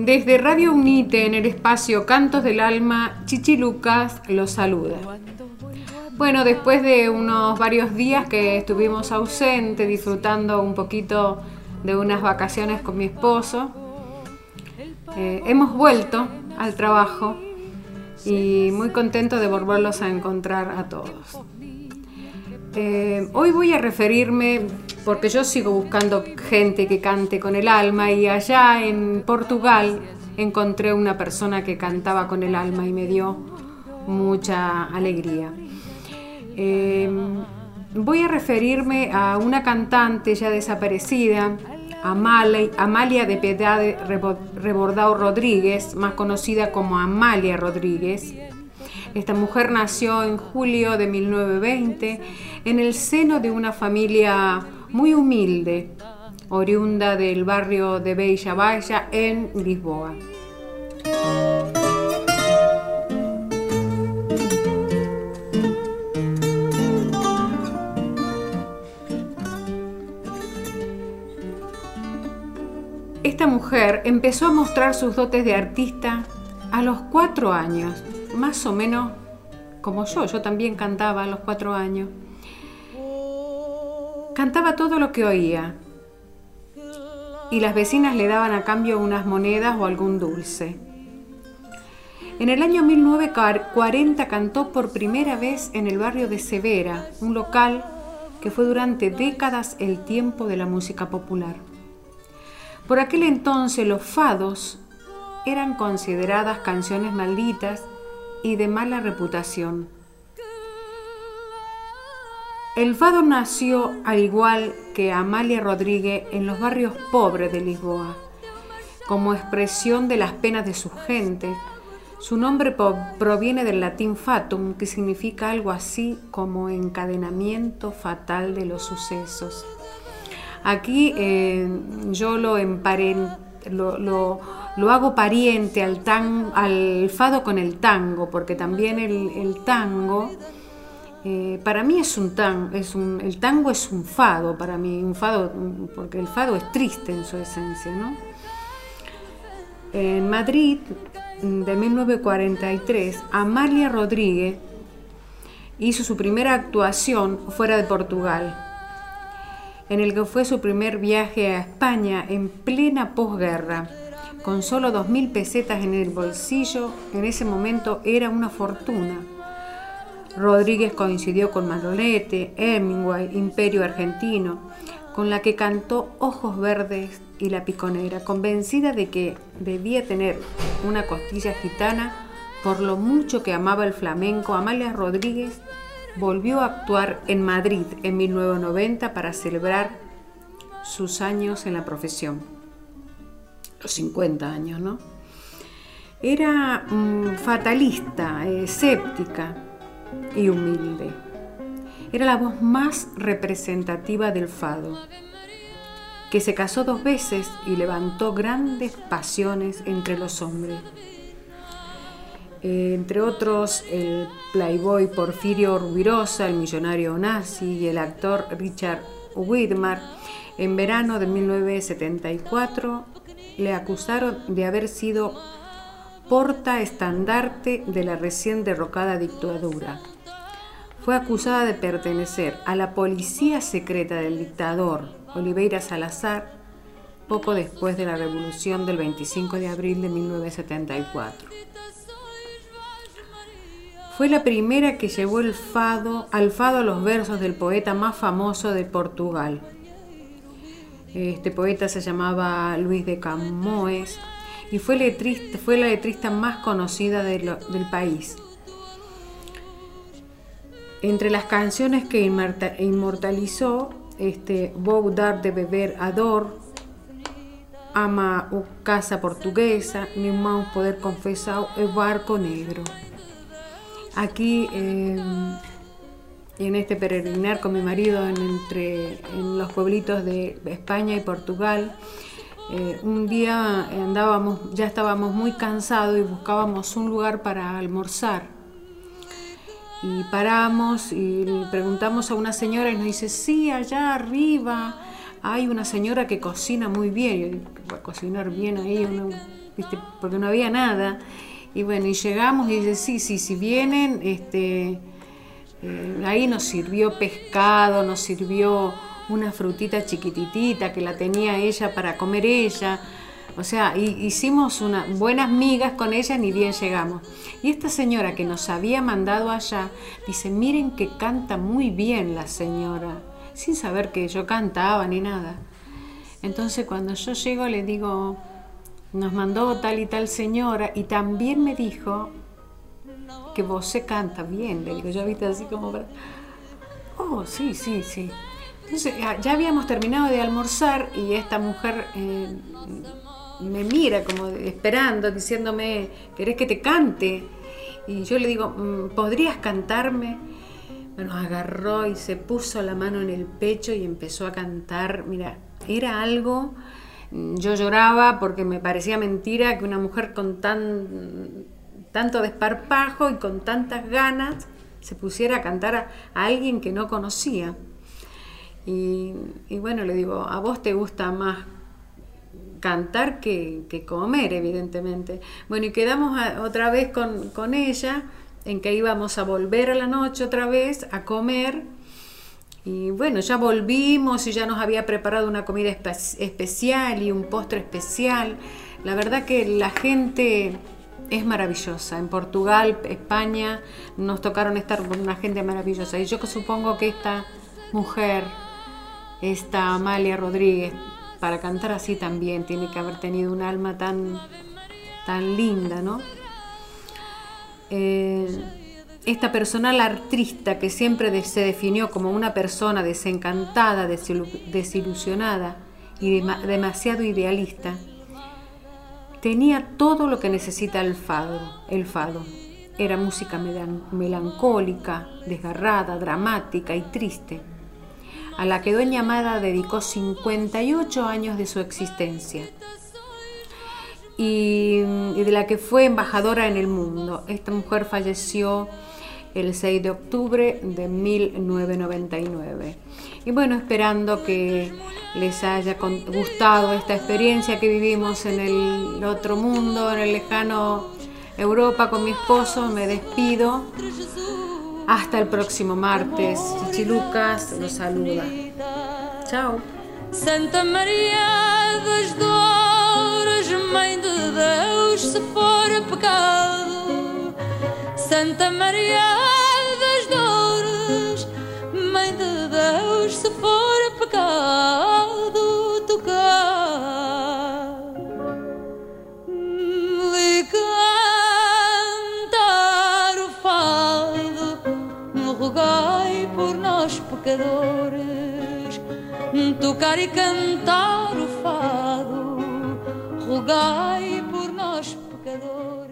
Desde Radio Unite, en el espacio Cantos del Alma, Chichi Lucas los saluda. Bueno, después de unos varios días que estuvimos ausentes, disfrutando un poquito de unas vacaciones con mi esposo, hemos vuelto al trabajo y muy contento de volverlos a encontrar a todos. Hoy voy a referirme, porque yo sigo buscando gente que cante con el alma, y allá en Portugal encontré una persona que cantaba con el alma y me dio mucha alegría. Voy a referirme a una cantante ya desaparecida, Amalia de Piedade Rebordao Rodríguez, más conocida como Amalia Rodríguez. Esta mujer nació en julio de 1920 en el seno de una familia muy humilde, oriunda del barrio de Bella Baia en Lisboa. Esta mujer empezó a mostrar sus dotes de artista a los 4 años, más o menos como yo también cantaba a los 4 años. Cantaba todo lo que oía y las vecinas le daban a cambio unas monedas o algún dulce. En el año 1940 cantó por primera vez en el barrio de Severa, un local que fue durante décadas el tiempo de la música popular. Por aquel entonces los fados eran consideradas canciones malditas y de mala reputación. El fado nació, al igual que Amalia Rodríguez, en los barrios pobres de Lisboa, como expresión de las penas de su gente. Su nombre proviene del latín fatum, que significa algo así como encadenamiento fatal de los sucesos. Aquí yo lo hago pariente al fado con el tango, porque también el tango para mí es un tango, el tango es un fado para mí, un fado, porque el fado es triste en su esencia, ¿no? En Madrid, de 1943, Amalia Rodríguez hizo su primera actuación fuera de Portugal, en el que fue su primer viaje a España en plena posguerra. Con solo 2.000 pesetas en el bolsillo, en ese momento era una fortuna. Rodríguez coincidió con Manolete, Hemingway, Imperio Argentino, con la que cantó Ojos Verdes y La Piconera, convencida de que debía tener una costilla gitana por lo mucho que amaba el flamenco. Amalia Rodríguez volvió a actuar en Madrid en 1990 para celebrar sus años en la profesión, los 50 años, ¿no? Era fatalista, escéptica y humilde. Era la voz más representativa del fado, que se casó 2 veces y levantó grandes pasiones entre los hombres. Entre otros, el playboy Porfirio Rubirosa, el millonario nazi y el actor Richard Widmark. En verano de 1974 le acusaron de haber sido portaestandarte de la recién derrocada dictadura. Fue acusada de pertenecer a la policía secreta del dictador Oliveira Salazar poco después de la revolución del 25 de abril de 1974. Fue la primera que llevó al fado los versos del poeta más famoso de Portugal. Este poeta se llamaba Luís de Camões y fue la letrista más conocida del país. Entre las canciones que inmortalizó, Vou dar de beber a dor, Ama o casa portuguesa, Mi mão poder confesar, El barco negro. Aquí, en este peregrinar con mi marido en los pueblitos de España y Portugal, un día ya estábamos muy cansados y buscábamos un lugar para almorzar. Y paramos y le preguntamos a una señora y nos dice: sí, allá arriba hay una señora que cocina muy bien. Yo digo, va a cocinar bien ahí ¿viste? Porque no había nada. Y bueno, y llegamos y dice, sí, si vienen, ahí nos sirvió pescado, nos sirvió una frutita chiquititita que la tenía ella para comer ella. O sea, hicimos unas buenas migas con ella, ni bien llegamos. Y esta señora que nos había mandado allá, dice, miren que canta muy bien la señora, sin saber que yo cantaba ni nada. Entonces cuando yo llego le digo, nos mandó tal y tal señora, y también me dijo que vos se canta bien. Le digo, yo viste así como para... Oh, sí. Entonces ya habíamos terminado de almorzar y esta mujer me mira como esperando, diciéndome, ¿querés que te cante? Y yo le digo, ¿podrías cantarme? Bueno, agarró y se puso la mano en el pecho y empezó a cantar. Mira, era algo... Yo lloraba porque me parecía mentira que una mujer con tanto desparpajo y con tantas ganas se pusiera a cantar a alguien que no conocía. Y bueno, le digo, a vos te gusta más cantar que comer, evidentemente. Bueno, y quedamos otra vez con ella, en que íbamos a volver a la noche otra vez a comer. Y bueno, ya volvimos y ya nos había preparado una comida especial y un postre especial. La verdad que la gente es maravillosa. En Portugal, España, nos tocaron estar con una gente maravillosa. Y yo supongo que esta mujer, esta Amalia Rodríguez, para cantar así también tiene que haber tenido un alma tan linda, ¿no? Esta personal artista que siempre se definió como una persona desencantada, desilusionada y demasiado idealista, tenía todo lo que necesita el fado. Era música melancólica, desgarrada, dramática y triste, a la que Doña Amada dedicó 58 años de su existencia y de la que fue embajadora en el mundo. Esta mujer falleció el 6 de octubre de 1999. Y bueno, esperando que les haya gustado esta experiencia que vivimos en el otro mundo, en el lejano Europa con mi esposo, me despido. Hasta el próximo martes. Chichi Lucas los saluda. Chao. Santa Maria das Dores, Mãe de Deus, se for pecado. Santa Maria das Dores, Mãe de Deus, se for pecado, tocar e cantar o fado, rogai por nós pecadores. Tocar e cantar o fado, rogai por nós pecadores.